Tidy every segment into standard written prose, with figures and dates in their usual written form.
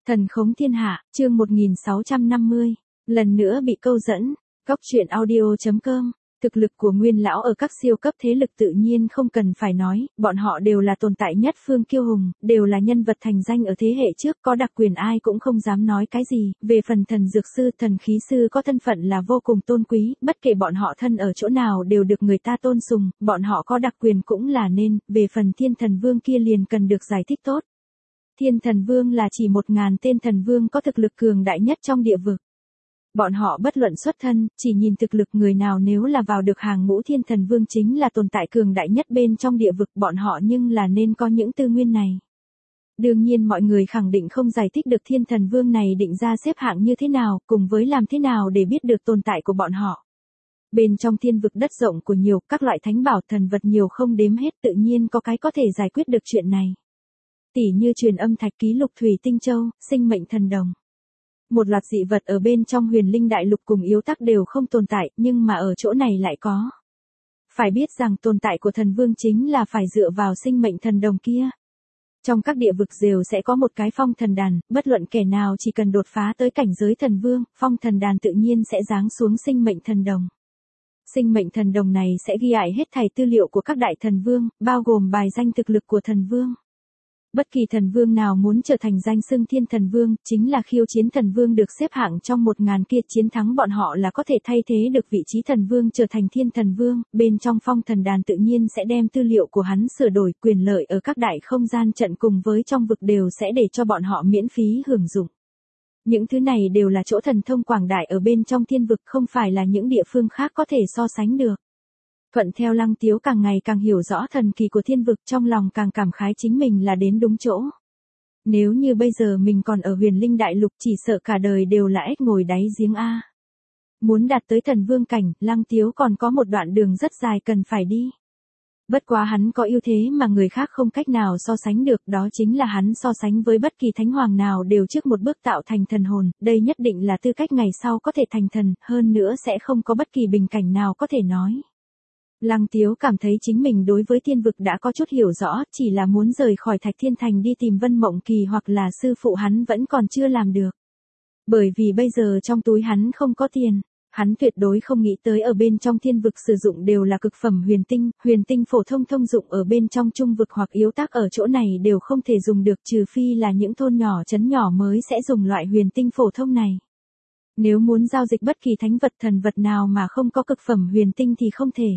Thần khống thiên hạ, chương 1650, lần nữa bị câu dẫn. Góc truyện audio.com. Thực lực của Nguyên lão ở các siêu cấp thế lực tự nhiên không cần phải nói, bọn họ đều là tồn tại nhất phương kiêu hùng, đều là nhân vật thành danh ở thế hệ trước, có đặc quyền ai cũng không dám nói cái gì. Về phần thần dược sư, thần khí sư có thân phận là vô cùng tôn quý, bất kể bọn họ thân ở chỗ nào đều được người ta tôn sùng, bọn họ có đặc quyền cũng là nên. Về phần thiên thần vương kia liền cần được giải thích tốt. Thiên thần vương là chỉ 1000 tên thần vương có thực lực cường đại nhất trong địa vực. Bọn họ bất luận xuất thân, chỉ nhìn thực lực người nào nếu là vào được hàng ngũ thiên thần vương chính là tồn tại cường đại nhất bên trong địa vực bọn họ nhưng là nên có những tư nguyên này. Đương nhiên mọi người khẳng định không giải thích được thiên thần vương này định ra xếp hạng như thế nào, cùng với làm thế nào để biết được tồn tại của bọn họ. Bên trong thiên vực đất rộng của nhiều, các loại thánh bảo thần vật nhiều không đếm hết tự nhiên có cái có thể giải quyết được chuyện này. Tỉ như truyền âm thạch ký lục thủy tinh châu, sinh mệnh thần đồng. Một loạt dị vật ở bên trong huyền linh đại lục cùng yếu tắc đều không tồn tại, nhưng mà ở chỗ này lại có. Phải biết rằng tồn tại của thần vương chính là phải dựa vào sinh mệnh thần đồng kia. Trong các địa vực đều sẽ có một cái phong thần đàn, bất luận kẻ nào chỉ cần đột phá tới cảnh giới thần vương, phong thần đàn tự nhiên sẽ giáng xuống sinh mệnh thần đồng. Sinh mệnh thần đồng này sẽ ghi lại hết thảy tư liệu của các đại thần vương, bao gồm bài danh thực lực của thần vương. Bất kỳ thần vương nào muốn trở thành danh xưng thiên thần vương, chính là khiêu chiến thần vương được xếp hạng trong 1000 kia, chiến thắng bọn họ là có thể thay thế được vị trí thần vương trở thành thiên thần vương, bên trong phong thần đàn tự nhiên sẽ đem tư liệu của hắn sửa đổi, quyền lợi ở các đại không gian trận cùng với trong vực đều sẽ để cho bọn họ miễn phí hưởng dụng. Những thứ này đều là chỗ thần thông quảng đại ở bên trong thiên vực, không phải là những địa phương khác có thể so sánh được. Thuận theo Lăng Tiếu càng ngày càng hiểu rõ thần kỳ của thiên vực, trong lòng càng cảm khái chính mình là đến đúng chỗ. Nếu như bây giờ mình còn ở huyền linh đại lục chỉ sợ cả đời đều là ếch ngồi đáy giếng A. Muốn đạt tới thần vương cảnh, Lăng Tiếu còn có một đoạn đường rất dài cần phải đi. Bất quá hắn có ưu thế mà người khác không cách nào so sánh được, đó chính là hắn so sánh với bất kỳ thánh hoàng nào đều trước một bước tạo thành thần hồn, đây nhất định là tư cách ngày sau có thể thành thần, hơn nữa sẽ không có bất kỳ bình cảnh nào có thể nói. Lăng Tiếu cảm thấy chính mình đối với thiên vực đã có chút hiểu rõ, chỉ là muốn rời khỏi Thạch Thiên Thành đi tìm Vân Mộng Kỳ hoặc là sư phụ hắn vẫn còn chưa làm được. Bởi vì bây giờ trong túi hắn không có tiền, hắn tuyệt đối không nghĩ tới ở bên trong thiên vực sử dụng đều là cực phẩm huyền tinh phổ thông thông dụng ở bên trong trung vực hoặc yếu tác ở chỗ này đều không thể dùng được, trừ phi là những thôn nhỏ trấn nhỏ mới sẽ dùng loại huyền tinh phổ thông này. Nếu muốn giao dịch bất kỳ thánh vật thần vật nào mà không có cực phẩm huyền tinh thì không thể.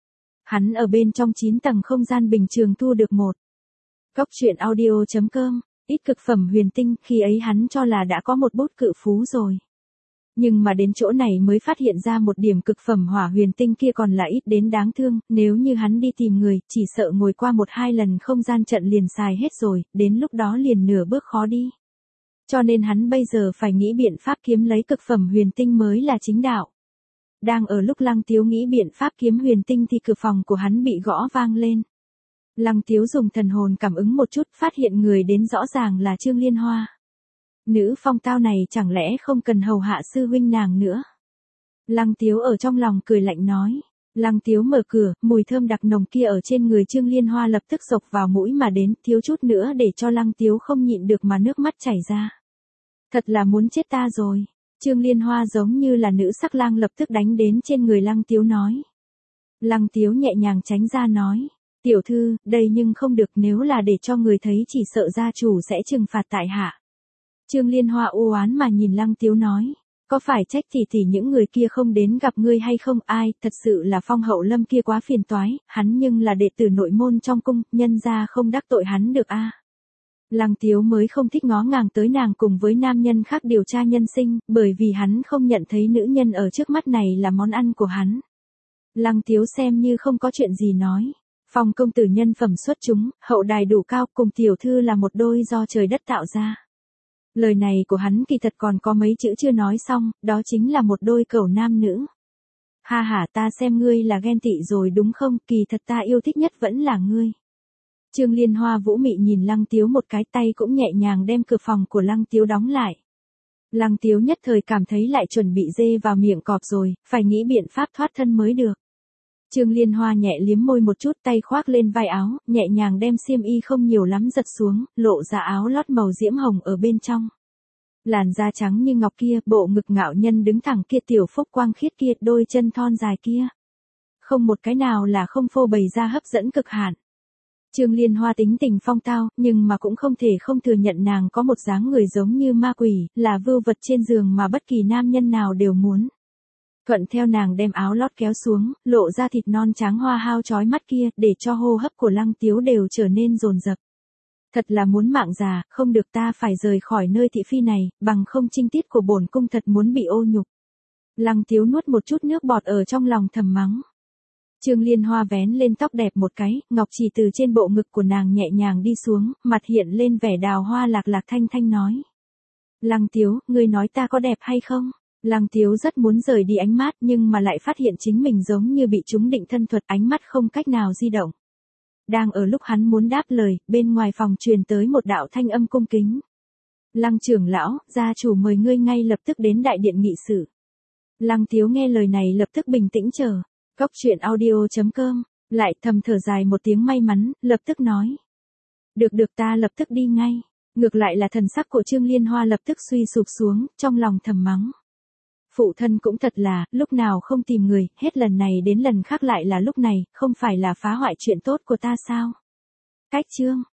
Hắn ở bên trong 9 tầng không gian bình thường thu được một. Góc truyện audio.com, ít cực phẩm huyền tinh, khi ấy hắn cho là đã có một bút cự phú rồi. Nhưng mà đến chỗ này mới phát hiện ra một điểm cực phẩm hỏa huyền tinh kia còn là ít đến đáng thương, nếu như hắn đi tìm người, chỉ sợ ngồi qua 1-2 lần không gian trận liền xài hết rồi, đến lúc đó liền nửa bước khó đi. Cho nên hắn bây giờ phải nghĩ biện pháp kiếm lấy cực phẩm huyền tinh mới là chính đạo. Đang ở lúc Lăng Tiếu nghĩ biện pháp kiếm huyền tinh thì cửa phòng của hắn bị gõ vang lên. Lăng Tiếu dùng thần hồn cảm ứng một chút, phát hiện người đến rõ ràng là Trương Liên Hoa. Nữ phong tao này chẳng lẽ không cần hầu hạ sư huynh nàng nữa. Lăng Tiếu ở trong lòng cười lạnh nói. Lăng Tiếu mở cửa, mùi thơm đặc nồng kia ở trên người Trương Liên Hoa lập tức xộc vào mũi mà đến, thiếu chút nữa để cho Lăng Tiếu không nhịn được mà nước mắt chảy ra. Thật là muốn chết ta rồi. Trương Liên Hoa giống như là nữ sắc lang lập tức đánh đến trên người Lăng Tiếu nói. Lăng Tiếu nhẹ nhàng tránh ra nói. Tiểu thư, đây nhưng không được, nếu là để cho người thấy chỉ sợ gia chủ sẽ trừng phạt tại hạ. Trương Liên Hoa u oán mà nhìn Lăng Tiếu nói. Có phải trách tỷ những người kia không đến gặp ngươi hay không, ai, thật sự là Phong Hậu Lâm kia quá phiền toái, hắn nhưng là đệ tử nội môn trong cung, nhân ra không đắc tội hắn được a. Lăng Tiếu mới không thích ngó ngàng tới nàng cùng với nam nhân khác điều tra nhân sinh, bởi vì hắn không nhận thấy nữ nhân ở trước mắt này là món ăn của hắn. Lăng Tiếu xem như không có chuyện gì nói. Phong công tử nhân phẩm xuất chúng, hậu đài đủ cao, cùng tiểu thư là một đôi do trời đất tạo ra. Lời này của hắn kỳ thật còn có mấy chữ chưa nói xong, đó chính là một đôi cẩu nam nữ. Ha ha, ta xem ngươi là ghen tị rồi đúng không, kỳ thật ta yêu thích nhất vẫn là ngươi. Trương Liên Hoa vũ mị nhìn Lăng Tiếu một cái, tay cũng nhẹ nhàng đem cửa phòng của Lăng Tiếu đóng lại. Lăng Tiếu nhất thời cảm thấy lại chuẩn bị dê vào miệng cọp rồi, phải nghĩ biện pháp thoát thân mới được. Trương Liên Hoa nhẹ liếm môi một chút, tay khoác lên vai áo, nhẹ nhàng đem xiêm y không nhiều lắm giật xuống, lộ ra áo lót màu diễm hồng ở bên trong. Làn da trắng như ngọc kia, bộ ngực ngạo nhân đứng thẳng kia, tiểu phúc quang khiết kia, đôi chân thon dài kia. Không một cái nào là không phô bày ra hấp dẫn cực hạn. Trương Liên Hoa tính tình phong tao, nhưng mà cũng không thể không thừa nhận nàng có một dáng người giống như ma quỷ, là vưu vật trên giường mà bất kỳ nam nhân nào đều muốn. Thuận theo nàng đem áo lót kéo xuống, lộ ra thịt non trắng hoa hao chói mắt kia, để cho hô hấp của Lăng Tiếu đều trở nên dồn dập. Thật là muốn mạng già, không được, ta phải rời khỏi nơi thị phi này, bằng không trinh tiết của bổn cung thật muốn bị ô nhục. Lăng Tiếu nuốt một chút nước bọt ở trong lòng thầm mắng. Trương Liên Hoa vén lên tóc đẹp một cái, ngọc chỉ từ trên bộ ngực của nàng nhẹ nhàng đi xuống, mặt hiện lên vẻ đào hoa lạc lạc, thanh thanh nói. Lăng Tiếu, ngươi nói ta có đẹp hay không? Lăng Tiếu rất muốn rời đi ánh mắt, nhưng mà lại phát hiện chính mình giống như bị trúng định thân thuật, ánh mắt không cách nào di động. Đang ở lúc hắn muốn đáp lời, bên ngoài phòng truyền tới một đạo thanh âm cung kính. Lăng trưởng lão, gia chủ mời ngươi ngay lập tức đến đại điện nghị sự. Lăng Tiếu nghe lời này lập tức bình tĩnh chờ. Cốc truyện audio.com, lại thầm thở dài một tiếng may mắn, lập tức nói. Được ta lập tức đi ngay. Ngược lại là thần sắc của Trương Liên Hoa lập tức suy sụp xuống, trong lòng thầm mắng. Phụ thân cũng thật là, lúc nào không tìm người, hết lần này đến lần khác lại là lúc này, không phải là phá hoại chuyện tốt của ta sao? Cách chương.